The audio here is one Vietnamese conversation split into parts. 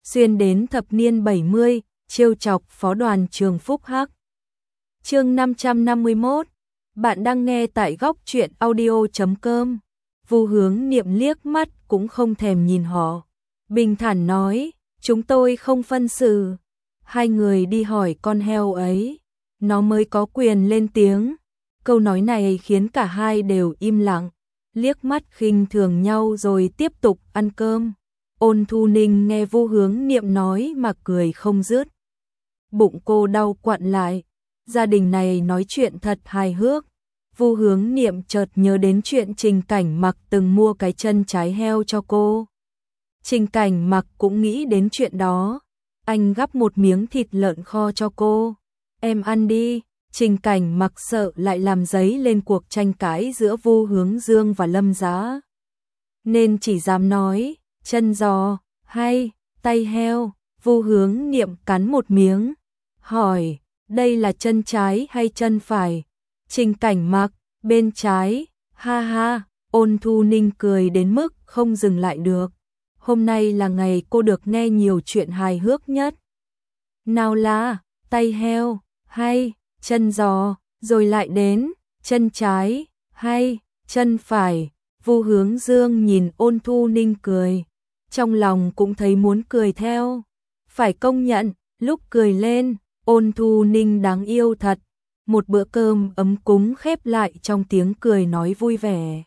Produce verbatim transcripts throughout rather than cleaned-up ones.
xuyên đến thập niên bảy mươi, trêu chọc phó đoàn trường Phúc Hắc. Chương năm trăm năm mươi mốt, bạn đang nghe tại góc truyện audio chấm com. Vu Hướng Niệm liếc mắt cũng không thèm nhìn họ, bình thản nói, chúng tôi không phân xử, hai người đi hỏi con heo ấy, nó mới có quyền lên tiếng. Câu nói này khiến cả hai đều im lặng, liếc mắt khinh thường nhau rồi tiếp tục ăn cơm. Ôn Thu Ninh nghe Vu Hướng Niệm nói mà cười không dứt. Bụng cô đau quặn lại, gia đình này nói chuyện thật hài hước. Vu Hướng Niệm chợt nhớ đến chuyện Trình Cảnh Mặc từng mua cái chân trái heo cho cô. Trình Cảnh Mặc cũng nghĩ đến chuyện đó, anh gắp một miếng thịt lợn kho cho cô. Em ăn đi. Trình Cảnh Mặc sợ lại làm dấy lên cuộc tranh cãi giữa Vu Hướng Dương và Lâm Giá, nên chỉ dám nói, chân giò, hay, tay heo. Vu Hướng Niệm cắn một miếng, hỏi, đây là chân trái hay chân phải? Trình Cảnh Mặc, bên trái, ha ha. Ôn Thu Ninh cười đến mức không dừng lại được. Hôm nay là ngày cô được nghe nhiều chuyện hài hước nhất. Nào là, tay heo, hay, chân giò, rồi lại đến, chân trái, hay, chân phải. Vu Hướng Dương nhìn Ôn Thu Ninh cười, trong lòng cũng thấy muốn cười theo. Phải công nhận, lúc cười lên, Ôn Thu Ninh đáng yêu thật. Một bữa cơm ấm cúng khép lại trong tiếng cười nói vui vẻ.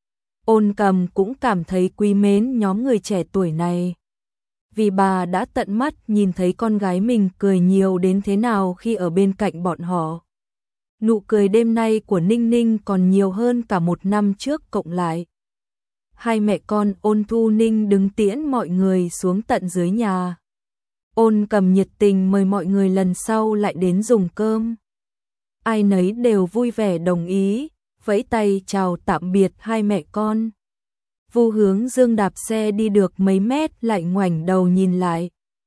Ôn Cầm cũng cảm thấy quý mến nhóm người trẻ tuổi này, vì bà đã tận mắt nhìn thấy con gái mình cười nhiều đến thế nào khi ở bên cạnh bọn họ. Nụ cười đêm nay của Ninh Ninh còn nhiều hơn cả một năm trước cộng lại. Hai mẹ con Ôn Thu Ninh đứng tiễn mọi người xuống tận dưới nhà. Ôn Cầm nhiệt tình mời mọi người lần sau lại đến dùng cơm. Ai nấy đều vui vẻ đồng ý, vẫy tay chào tạm biệt hai mẹ con. Vu Hướng Dương đạp xe đi được mấy mét lại ngoảnh đầu nhìn lại.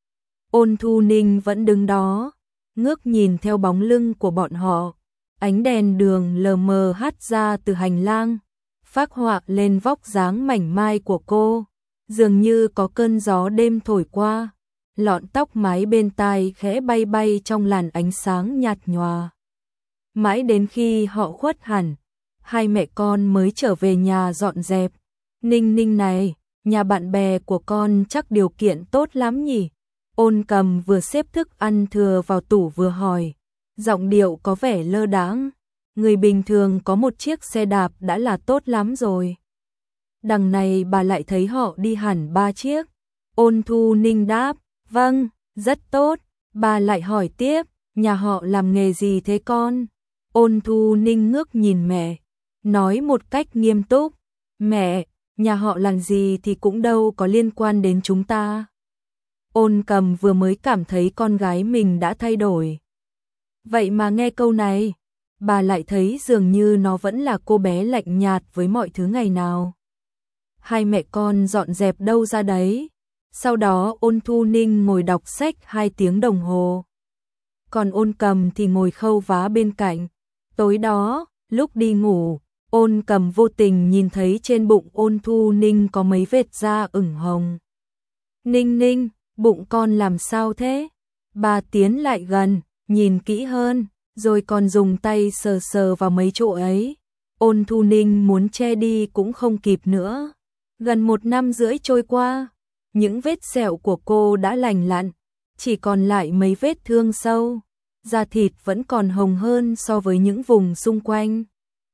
Ôn Thu Ninh vẫn đứng đó, ngước nhìn theo bóng lưng của bọn họ. Ánh đèn đường lờ mờ hắt ra từ hành lang, phác họa lên vóc dáng mảnh mai của cô, dường như có cơn gió đêm thổi qua. Lọn tóc mái bên tai khẽ bay bay trong làn ánh sáng nhạt nhòa. Mãi đến khi họ khuất hẳn, hai mẹ con mới trở về nhà dọn dẹp. Ninh Ninh này, nhà bạn bè của con chắc điều kiện tốt lắm nhỉ? Ôn Cầm vừa xếp thức ăn thừa vào tủ vừa hỏi, giọng điệu có vẻ lơ đãng. Người bình thường có một chiếc xe đạp đã là tốt lắm rồi. Đằng này bà lại thấy họ đi hẳn ba chiếc. Ôn Thu Ninh đáp, vâng, rất tốt. Bà lại hỏi tiếp, nhà họ làm nghề gì thế con? Ôn Thu Ninh ngước nhìn mẹ, nói một cách nghiêm túc, mẹ, nhà họ làm gì thì cũng đâu có liên quan đến chúng ta. Ôn Cầm vừa mới cảm thấy con gái mình đã thay đổi. Vậy mà nghe câu này, bà lại thấy dường như nó vẫn là cô bé lạnh nhạt với mọi thứ ngày nào. Hai mẹ con dọn dẹp đâu ra đấy. Sau đó Ôn Thu Ninh ngồi đọc sách hai tiếng đồng hồ. Còn Ôn Cầm thì ngồi khâu vá bên cạnh. Tối đó, lúc đi ngủ, Ôn Cầm vô tình nhìn thấy trên bụng Ôn Thu Ninh có mấy vết da ửng hồng. Ninh Ninh, bụng con làm sao thế? Bà tiến lại gần, nhìn kỹ hơn, rồi còn dùng tay sờ sờ vào mấy chỗ ấy. Ôn Thu Ninh muốn che đi cũng không kịp nữa. Gần một năm rưỡi trôi qua, những vết sẹo của cô đã lành lặn, chỉ còn lại mấy vết thương sâu. Da thịt vẫn còn hồng hơn so với những vùng xung quanh.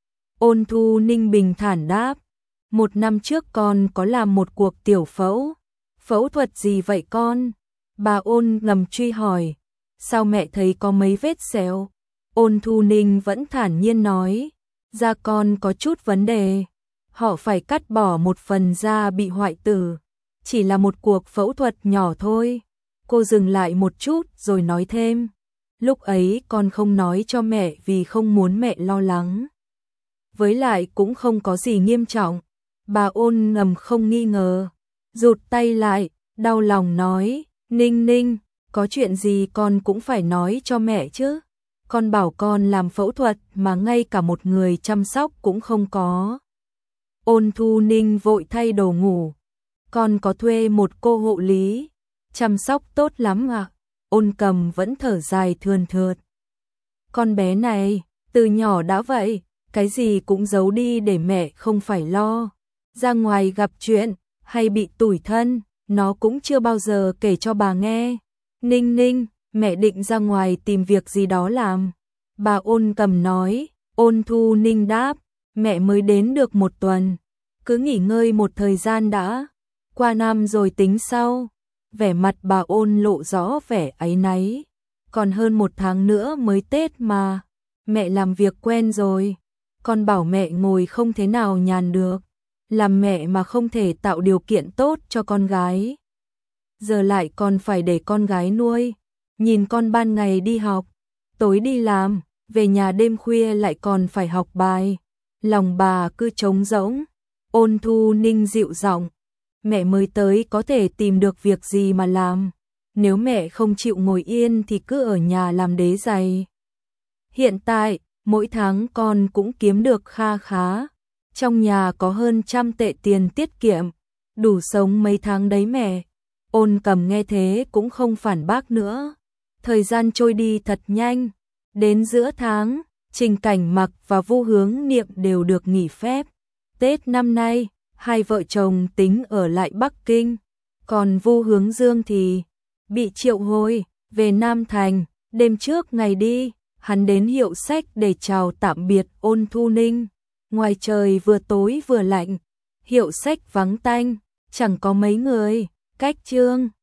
Ôn Thu Ninh bình thản đáp, một năm trước con có làm một cuộc tiểu phẫu. Phẫu thuật gì vậy con? Bà Ôn ngầm truy hỏi, sao mẹ thấy có mấy vết sẹo? Ôn Thu Ninh vẫn thản nhiên nói, da con có chút vấn đề. Họ phải cắt bỏ một phần da bị hoại tử. Chỉ là một cuộc phẫu thuật nhỏ thôi. Cô dừng lại một chút rồi nói thêm, lúc ấy con không nói cho mẹ vì không muốn mẹ lo lắng. Với lại cũng không có gì nghiêm trọng. Bà Ôn ngầm không nghi ngờ, rụt tay lại, đau lòng nói, Ninh Ninh, có chuyện gì con cũng phải nói cho mẹ chứ. Con bảo con làm phẫu thuật mà ngay cả một người chăm sóc cũng không có. Ôn Thu Ninh vội thay đồ ngủ, con có thuê một cô hộ lý. chăm sóc tốt lắm ạ. Ôn Cầm vẫn thở dài thườn thượt. Con bé này, từ nhỏ đã vậy, cái gì cũng giấu đi để mẹ không phải lo. Ra ngoài gặp chuyện, hay bị tủi thân, nó cũng chưa bao giờ kể cho bà nghe. Ninh Ninh, mẹ định ra ngoài tìm việc gì đó làm. Bà Ôn Cầm nói. Ôn Thu Ninh đáp, mẹ mới đến được một tuần, cứ nghỉ ngơi một thời gian đã, qua năm rồi tính sau. Vẻ mặt bà Ôn lộ rõ vẻ áy náy. Còn hơn một tháng nữa mới Tết mà, mẹ làm việc quen rồi, con bảo mẹ ngồi không thế nào nhàn được, làm mẹ mà không thể tạo điều kiện tốt cho con gái. Giờ lại còn phải để con gái nuôi, nhìn con ban ngày đi học, tối đi làm, về nhà đêm khuya lại còn phải học bài, lòng bà cứ trống rỗng. Ôn Thu Ninh dịu giọng, mẹ mới tới có thể tìm được việc gì mà làm, nếu mẹ không chịu ngồi yên thì cứ ở nhà làm đế giày. Hiện tại, mỗi tháng con cũng kiếm được kha khá, trong nhà có hơn trăm tệ tiền tiết kiệm, đủ sống mấy tháng đấy mẹ. Ôn Cầm nghe thế cũng không phản bác nữa. Thời gian trôi đi thật nhanh, đến giữa tháng, Trình Cảnh Mặc và Vu Hướng Niệm đều được nghỉ phép. Tết năm nay, hai vợ chồng tính ở lại Bắc Kinh, còn Vu Hướng Dương thì bị triệu hồi về Nam Thành. Đêm trước ngày đi, hắn đến hiệu sách để chào tạm biệt Ôn Thu Ninh. Ngoài trời vừa tối vừa lạnh, hiệu sách vắng tanh, chẳng có mấy người. Cách chương